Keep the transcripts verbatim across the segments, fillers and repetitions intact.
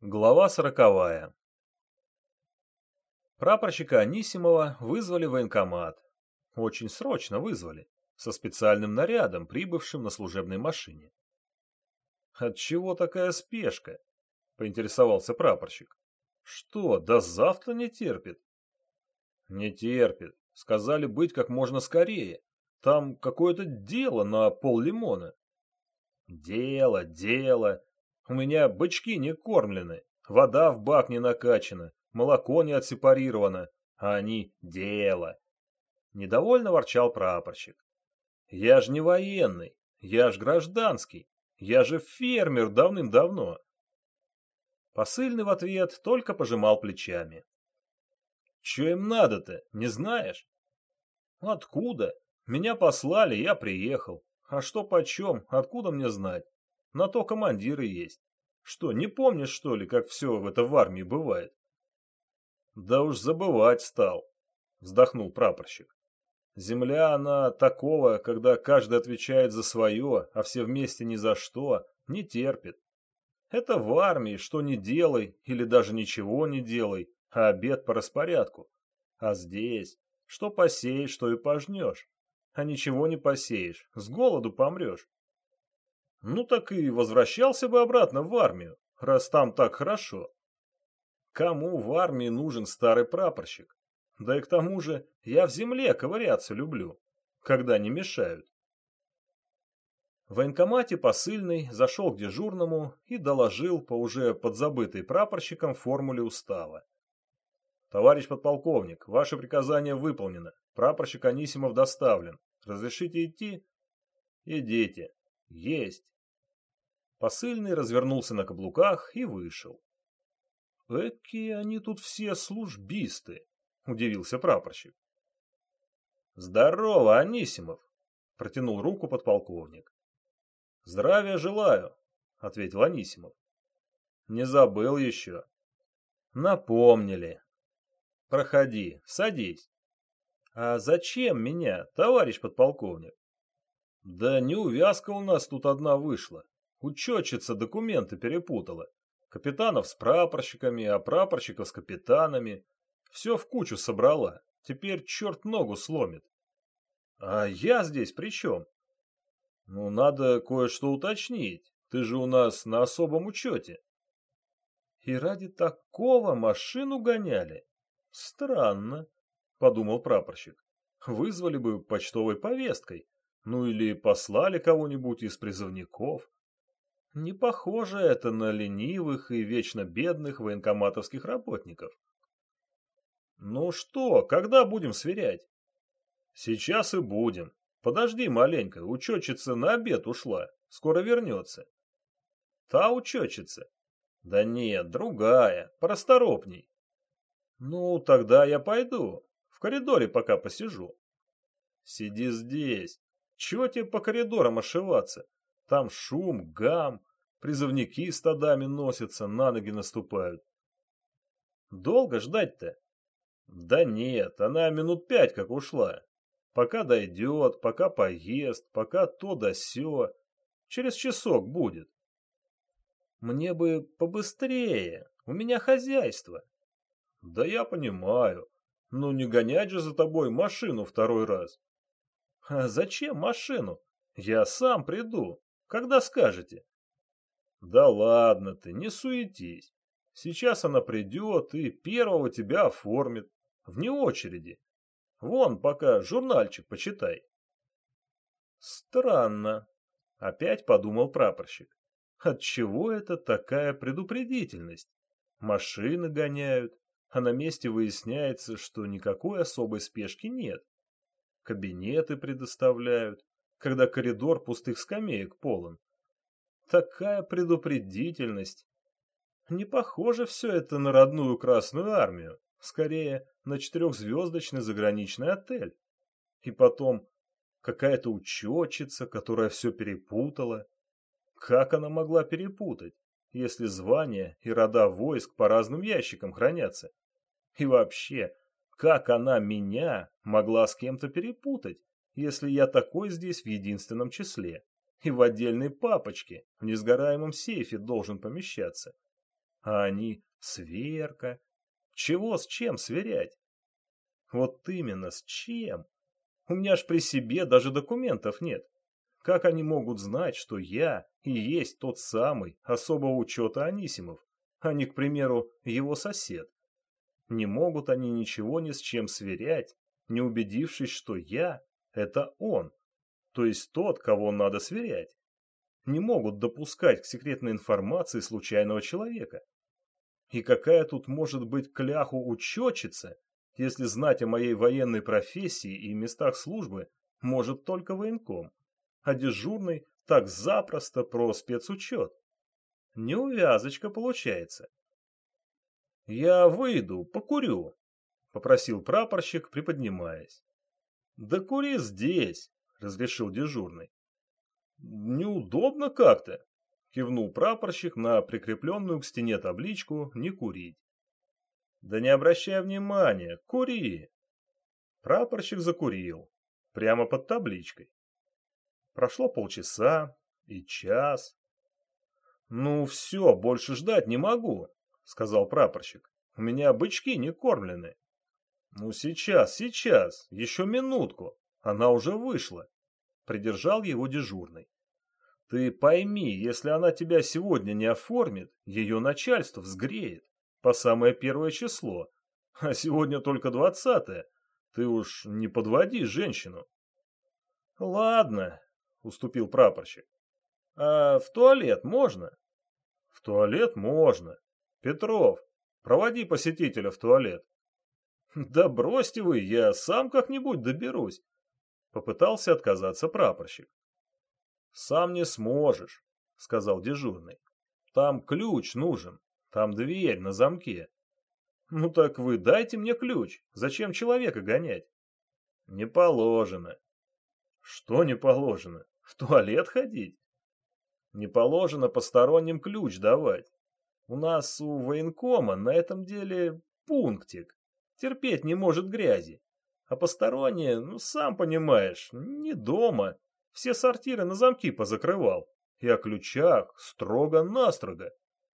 Глава сороковая. Прапорщика Анисимова вызвали в военкомат. Очень срочно вызвали, со специальным нарядом, прибывшим на служебной машине. «Отчего такая спешка?» — поинтересовался прапорщик. «Что, до завтра не терпит?» «Не терпит. Сказали быть как можно скорее. Там какое-то дело на пол-лимона». «Дело, дело. У меня бычки не кормлены, вода в бак не накачана, молоко не отсепарировано, а они дело». Недовольно ворчал прапорщик. «Я ж не военный, я ж гражданский, я же фермер давным-давно». Посыльный в ответ только пожимал плечами. «Че им надо-то, не знаешь?» «Откуда? Меня послали, я приехал. А что почем, откуда мне знать? На то командиры есть. Что, не помнишь, что ли, как все это в армии бывает?» «Да уж забывать стал», — вздохнул прапорщик. «Земля, она такого, когда каждый отвечает за свое, а все вместе ни за что, не терпит. Это в армии, что не делай, или даже ничего не делай, а обед по распорядку. А здесь, что посеешь, что и пожнешь. А ничего не посеешь, с голоду помрешь. Ну так и возвращался бы обратно в армию, раз там так хорошо. Кому в армии нужен старый прапорщик? Да и к тому же я в земле ковыряться люблю, когда не мешают». В военкомате посыльный зашел к дежурному и доложил по уже подзабытой прапорщиком формуле устава. «Товарищ подполковник, ваше приказание выполнено. Прапорщик Анисимов доставлен. Разрешите идти?» «Идите. Есть». Посыльный развернулся на каблуках и вышел. «Эки они тут все службисты», — удивился прапорщик. «Здорово, Анисимов!» — протянул руку подполковник. «Здравия желаю», — ответил Анисимов. «Не забыл еще». «Напомнили. Проходи, садись». «А зачем меня, товарищ подполковник?» «Да неувязка у нас тут одна вышла. Учетчица документы перепутала. Капитанов с прапорщиками, а прапорщиков с капитанами. Все в кучу собрала. Теперь черт ногу сломит». «А я здесь при чем?» «Ну, надо кое-что уточнить. Ты же у нас на особом учете». «И ради такого машину гоняли? Странно», — подумал прапорщик. «Вызвали бы почтовой повесткой. Ну или послали кого-нибудь из призывников. Не похоже это на ленивых и вечно бедных военкоматовских работников». «Ну что, когда будем сверять?» «Сейчас и будем. Подожди маленько, учетчица на обед ушла. Скоро вернется». «Та учетчица?» «Да нет, другая, порасторопней». «Ну, тогда я пойду. В коридоре пока посижу». «Сиди здесь. Чего тебе по коридорам ошиваться? Там шум, гам, призывники стадами носятся, на ноги наступают». «Долго ждать-то?» «Да нет, она минут пять как ушла. Пока дойдет, пока поест, пока то да сё. Через часок будет». «Мне бы побыстрее, у меня хозяйство». «Да я понимаю. Ну не гонять же за тобой машину второй раз». «А зачем машину? Я сам приду, когда скажете». «Да ладно ты, не суетись. Сейчас она придет и первого тебя оформит. Вне очереди. Вон, пока журнальчик почитай». «Странно», — опять подумал прапорщик. «Отчего это такая предупредительность? Машины гоняют, а на месте выясняется, что никакой особой спешки нет. Кабинеты предоставляют, когда коридор пустых скамеек полон. Такая предупредительность. Не похоже все это на родную Красную Армию, скорее на четырехзвездочный заграничный отель. И потом какая-то учетчица, которая все перепутала. Как она могла перепутать, если звания и рода войск по разным ящикам хранятся? И вообще, как она меня могла с кем-то перепутать, если я такой здесь в единственном числе и в отдельной папочке в несгораемом сейфе должен помещаться? А они сверка. Чего с чем сверять? Вот именно, с чем? У меня ж при себе даже документов нет. Как они могут знать, что я и есть тот самый особого учета Анисимов, а не, к примеру, его сосед? Не могут они ничего ни с чем сверять, не убедившись, что я — это он, то есть тот, кого надо сверять. Не могут допускать к секретной информации случайного человека. И какая тут может быть кляху учетчица, если знать о моей военной профессии и местах службы может только военком, а дежурный так запросто про спецучет? Неувязочка получается. «Я выйду, покурю», — попросил прапорщик, приподнимаясь. «Да кури здесь», — разрешил дежурный. «Неудобно как-то», — кивнул прапорщик на прикрепленную к стене табличку «Не курить». «Да не обращай внимания, кури!» Прапорщик закурил, прямо под табличкой. Прошло полчаса и час. «Ну все, больше ждать не могу», — сказал прапорщик. «У меня бычки не кормлены». «Ну сейчас, сейчас, еще минутку, она уже вышла», — придержал его дежурный. «Ты пойми, если она тебя сегодня не оформит, ее начальство взгреет по самое первое число, а сегодня только двадцатое. Ты уж не подводи женщину». «Ладно», — уступил прапорщик. «А в туалет можно?» «В туалет можно. Петров, проводи посетителя в туалет». «Да бросьте вы, я сам как-нибудь доберусь», — попытался отказаться прапорщик. «Сам не сможешь», — сказал дежурный. «Там ключ нужен, там дверь на замке». «Ну так вы дайте мне ключ, зачем человека гонять?» «Не положено». «Что не положено? В туалет ходить?» «Не положено посторонним ключ давать. У нас у военкома на этом деле пунктик. Терпеть не может грязи. А посторонние, ну сам понимаешь, не дома. Все сортиры на замки позакрывал. И о ключах строго-настрого».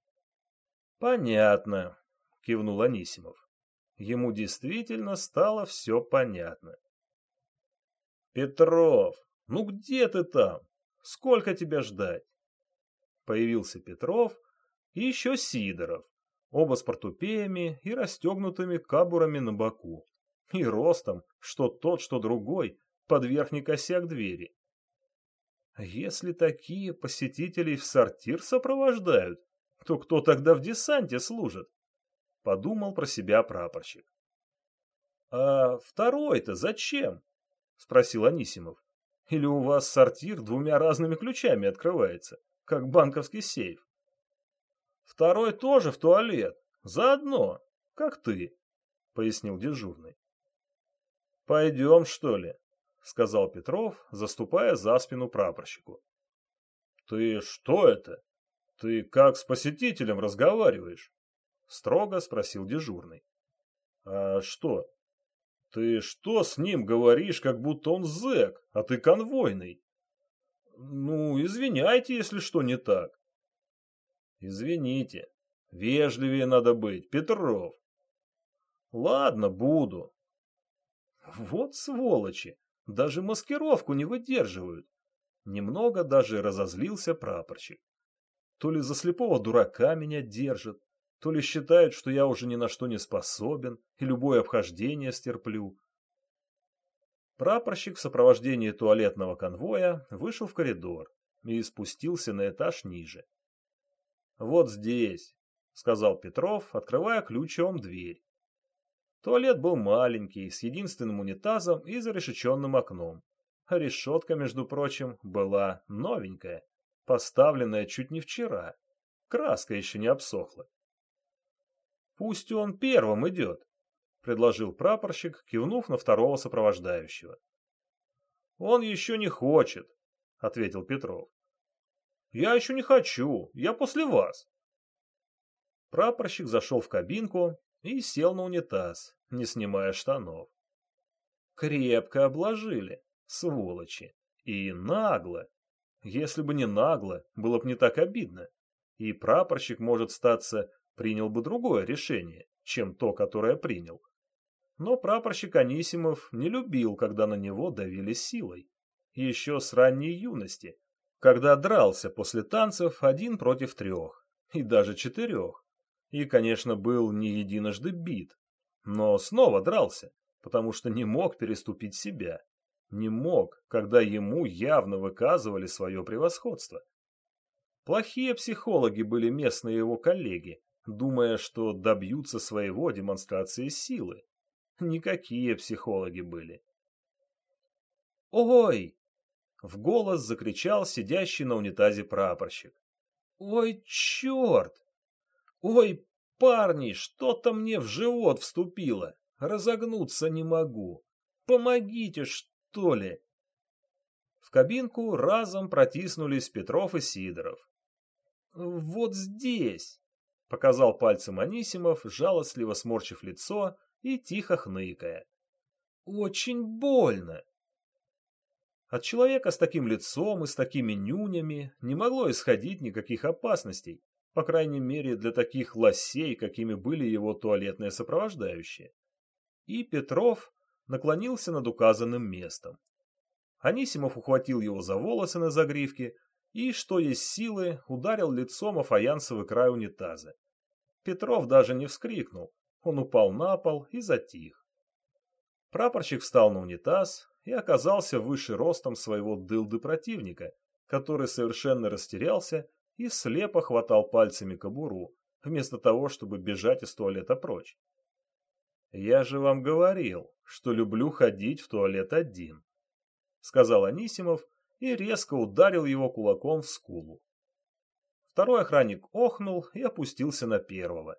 «Понятно», — кивнул Анисимов. Ему действительно стало все понятно. «Петров, ну где ты там? Сколько тебя ждать?» Появился Петров и еще Сидоров, оба с портупеями и расстегнутыми кабурами на боку, и ростом, что тот, что другой, под верхний косяк двери. Если такие посетителей в сортир сопровождают, то кто тогда в десанте служит? Подумал про себя прапорщик. «А второй-то зачем?» — спросил Анисимов. «Или у вас сортир двумя разными ключами открывается, как банковский сейф?» «Второй тоже в туалет, заодно, как ты», — пояснил дежурный. «Пойдем, что ли?» — сказал Петров, заступая за спину прапорщику. «Ты что это? Ты как с посетителем разговариваешь?» — строго спросил дежурный. «А что? Ты что с ним говоришь, как будто он зэк, а ты конвойный?» «Ну, извиняйте, если что не так». «Извините, вежливее надо быть, Петров». «Ладно, буду». Вот сволочи, даже маскировку не выдерживают. Немного даже разозлился прапорщик. То ли за слепого дурака меня держат, то ли считают, что я уже ни на что не способен и любое обхождение стерплю. Прапорщик в сопровождении туалетного конвоя вышел в коридор и спустился на этаж ниже. «Вот здесь», — сказал Петров, открывая ключом дверь. Туалет был маленький, с единственным унитазом и зарешеченным окном. А решетка, между прочим, была новенькая, поставленная чуть не вчера. Краска еще не обсохла. «Пусть он первым идет», — предложил прапорщик, кивнув на второго сопровождающего. «Он еще не хочет», — ответил Петров. «Я еще не хочу, я после вас». Прапорщик зашел в кабинку и сел на унитаз, не снимая штанов. Крепко обложили, сволочи, и нагло. Если бы не нагло, было бы не так обидно. И прапорщик, может статься, принял бы другое решение, чем то, которое принял. Но прапорщик Анисимов не любил, когда на него давили силой. Еще с ранней юности, когда дрался после танцев один против трех, и даже четырех. И, конечно, был не единожды бит, но снова дрался, потому что не мог переступить себя. Не мог, когда ему явно выказывали свое превосходство. Плохие психологи были местные его коллеги, думая, что добьются своего демонстрацией силы. Никакие психологи были. «Ой!» — в голос закричал сидящий на унитазе прапорщик. «Ой, черт! Ой, парни, что-то мне в живот вступило! Разогнуться не могу! Помогите, что ли!» В кабинку разом протиснулись Петров и Сидоров. «Вот здесь!» — показал пальцем Анисимов, жалостливо сморщив лицо и тихо хныкая. «Очень больно!» От человека с таким лицом и с такими нюнями не могло исходить никаких опасностей, по крайней мере для таких лосей, какими были его туалетные сопровождающие. И Петров наклонился над указанным местом. Анисимов ухватил его за волосы на загривке и, что есть силы, ударил лицом о фаянсовый край унитаза. Петров даже не вскрикнул, он упал на пол и затих. Прапорщик встал на унитаз и оказался выше ростом своего дылды противника, который совершенно растерялся и слепо хватал пальцами кобуру, вместо того, чтобы бежать из туалета прочь. «Я же вам говорил, что люблю ходить в туалет один», — сказал Анисимов и резко ударил его кулаком в скулу. Второй охранник охнул и опустился на первого.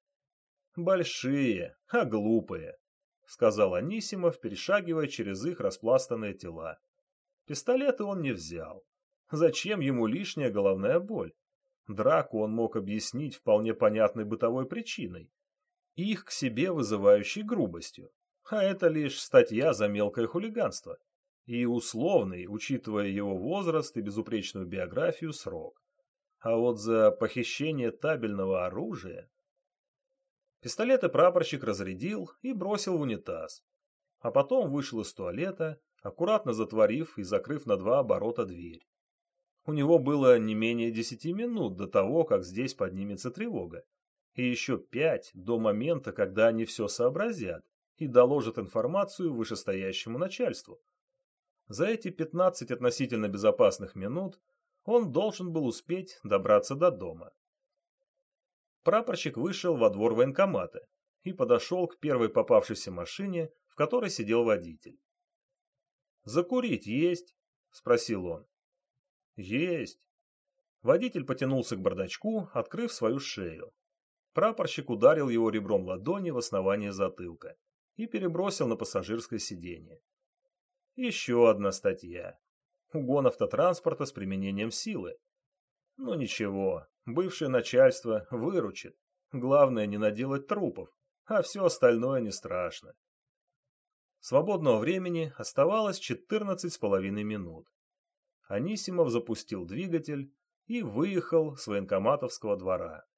«Большие, а глупые», — сказал Анисимов, перешагивая через их распластанные тела. Пистолеты он не взял. Зачем ему лишняя головная боль? Драку он мог объяснить вполне понятной бытовой причиной. Их к себе вызывающей грубостью. А это лишь статья за мелкое хулиганство. И условный, учитывая его возраст и безупречную биографию, срок. А вот за похищение табельного оружия... Пистолеты прапорщик разрядил и бросил в унитаз. А потом вышел из туалета, аккуратно затворив и закрыв на два оборота дверь. У него было не менее десяти минут до того, как здесь поднимется тревога. И еще пять до момента, когда они все сообразят и доложат информацию вышестоящему начальству. За эти пятнадцать относительно безопасных минут он должен был успеть добраться до дома. Прапорщик вышел во двор военкомата и подошел к первой попавшейся машине, в которой сидел водитель. «Закурить есть?» — спросил он. «Есть». Водитель потянулся к бардачку, открыв свою шею. Прапорщик ударил его ребром ладони в основание затылка и перебросил на пассажирское сиденье. Еще одна статья. Угон автотранспорта с применением силы. Ну ничего, бывшее начальство выручит. Главное не наделать трупов, а все остальное не страшно. Свободного времени оставалось четырнадцать с половиной минут. Анисимов запустил двигатель и выехал с военкоматовского двора.